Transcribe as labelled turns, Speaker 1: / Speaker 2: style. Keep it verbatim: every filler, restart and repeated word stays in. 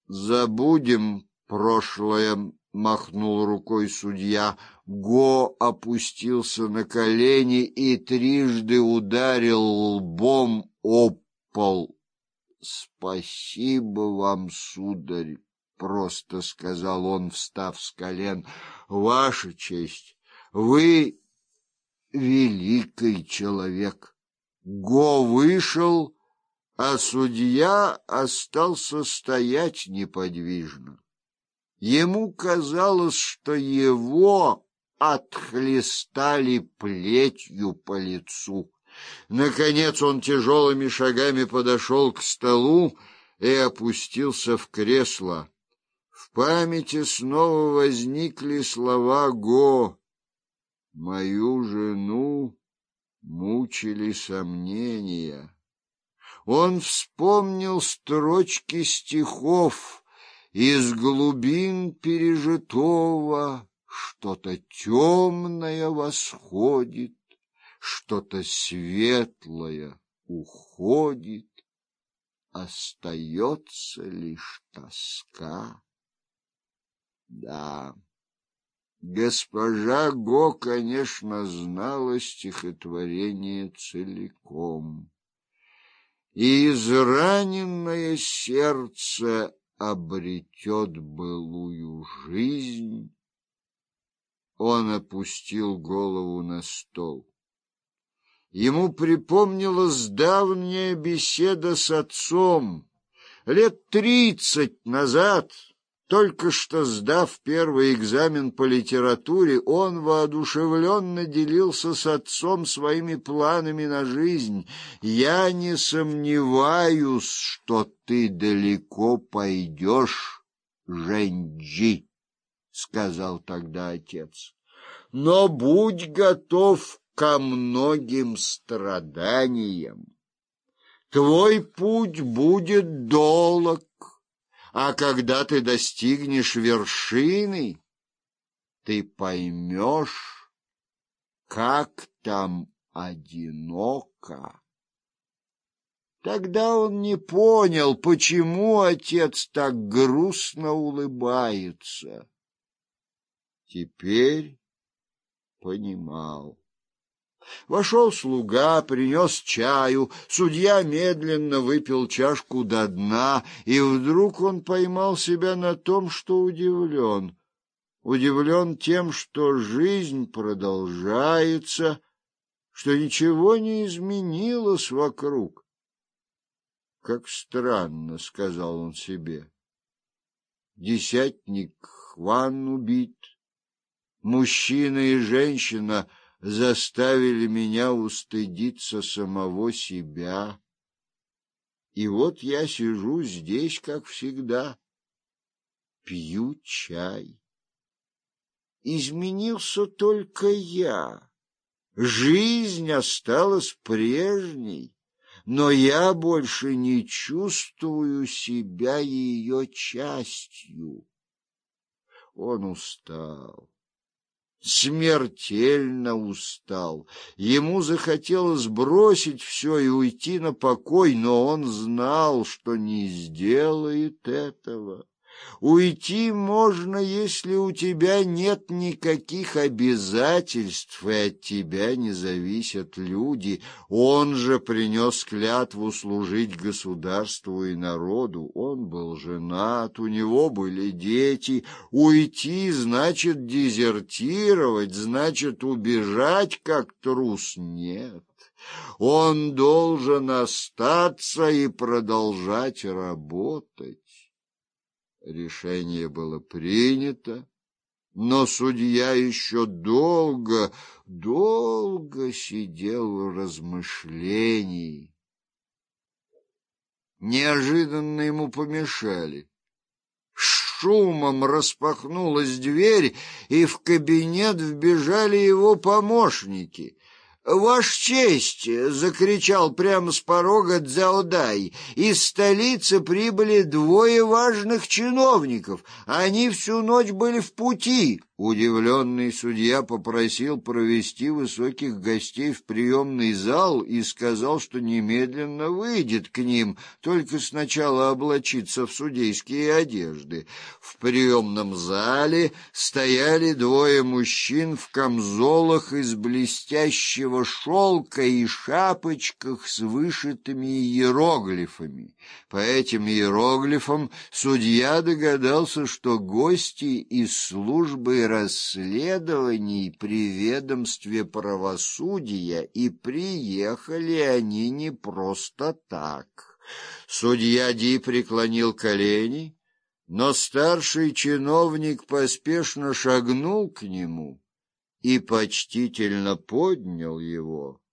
Speaker 1: Забудем прошлое, махнул рукой судья. Го опустился на колени и трижды ударил лбом об пол. Спасибо вам, сударь, просто сказал он, встав с колен. Ваша честь, вы великий человек. Го вышел, а судья остался стоять неподвижно. Ему казалось, что его отхлестали плетью по лицу. Наконец он тяжелыми шагами подошел к столу и опустился в кресло. В памяти снова возникли слова Го. Мою жену мучили сомнения. Он вспомнил строчки стихов: из глубин пережитого что-то темное восходит, что-то светлое уходит, остается лишь тоска. Да, госпожа Го, конечно, знала стихотворение целиком, и израненное сердце обретет былую жизнь. Он опустил голову на стол. Ему припомнилась давняя беседа с отцом. Лет тридцать назад, только что сдав первый экзамен по литературе, он воодушевленно делился с отцом своими планами на жизнь. «Я не сомневаюсь, что ты далеко пойдешь, Женджи», — сказал тогда отец. «Но будь готов ко многим страданиям. Твой путь будет долг, а когда ты достигнешь вершины, ты поймешь, как там одиноко». Тогда он не понял, почему отец так грустно улыбается. Теперь понимал. Вошел слуга, принес чаю, судья медленно выпил чашку до дна, и вдруг он поймал себя на том, что удивлен. Удивлен тем, что жизнь продолжается, что ничего не изменилось вокруг. «Как странно», — сказал он себе. «Десятник Хван убит, мужчина и женщина заставили меня устыдиться самого себя. И вот я сижу здесь, как всегда, пью чай. Изменился только я. Жизнь осталась прежней, но я больше не чувствую себя ее частью». Он устал. Смертельно устал. Ему захотелось бросить все и уйти на покой, но он знал, что не сделает этого. Уйти можно, если у тебя нет никаких обязательств, и от тебя не зависят люди. Он же принес клятву служить государству и народу. Он был женат, у него были дети. Уйти значит дезертировать, значит убежать, как трус. Нет, он должен остаться и продолжать работать. Решение было принято, но судья еще долго, долго сидел в размышлении. Неожиданно ему помешали. С шумом распахнулась дверь, и в кабинет вбежали его помощники. «Ваша честь!» — закричал прямо с порога Цзяодай. «Из столицы прибыли двое важных чиновников. Они всю ночь были в пути. Удивленный судья попросил провести высоких гостей в приемный зал и сказал, что немедленно выйдет к ним, только сначала облачиться в судейские одежды. В приемном зале стояли двое мужчин в камзолах из блестящего шелка и шапочках с вышитыми иероглифами. По этим иероглифам судья догадался, что гости из службы расследований при ведомстве правосудия, и приехали они не просто так. Судья Ди преклонил колени, но старший чиновник поспешно шагнул к нему и почтительно поднял его.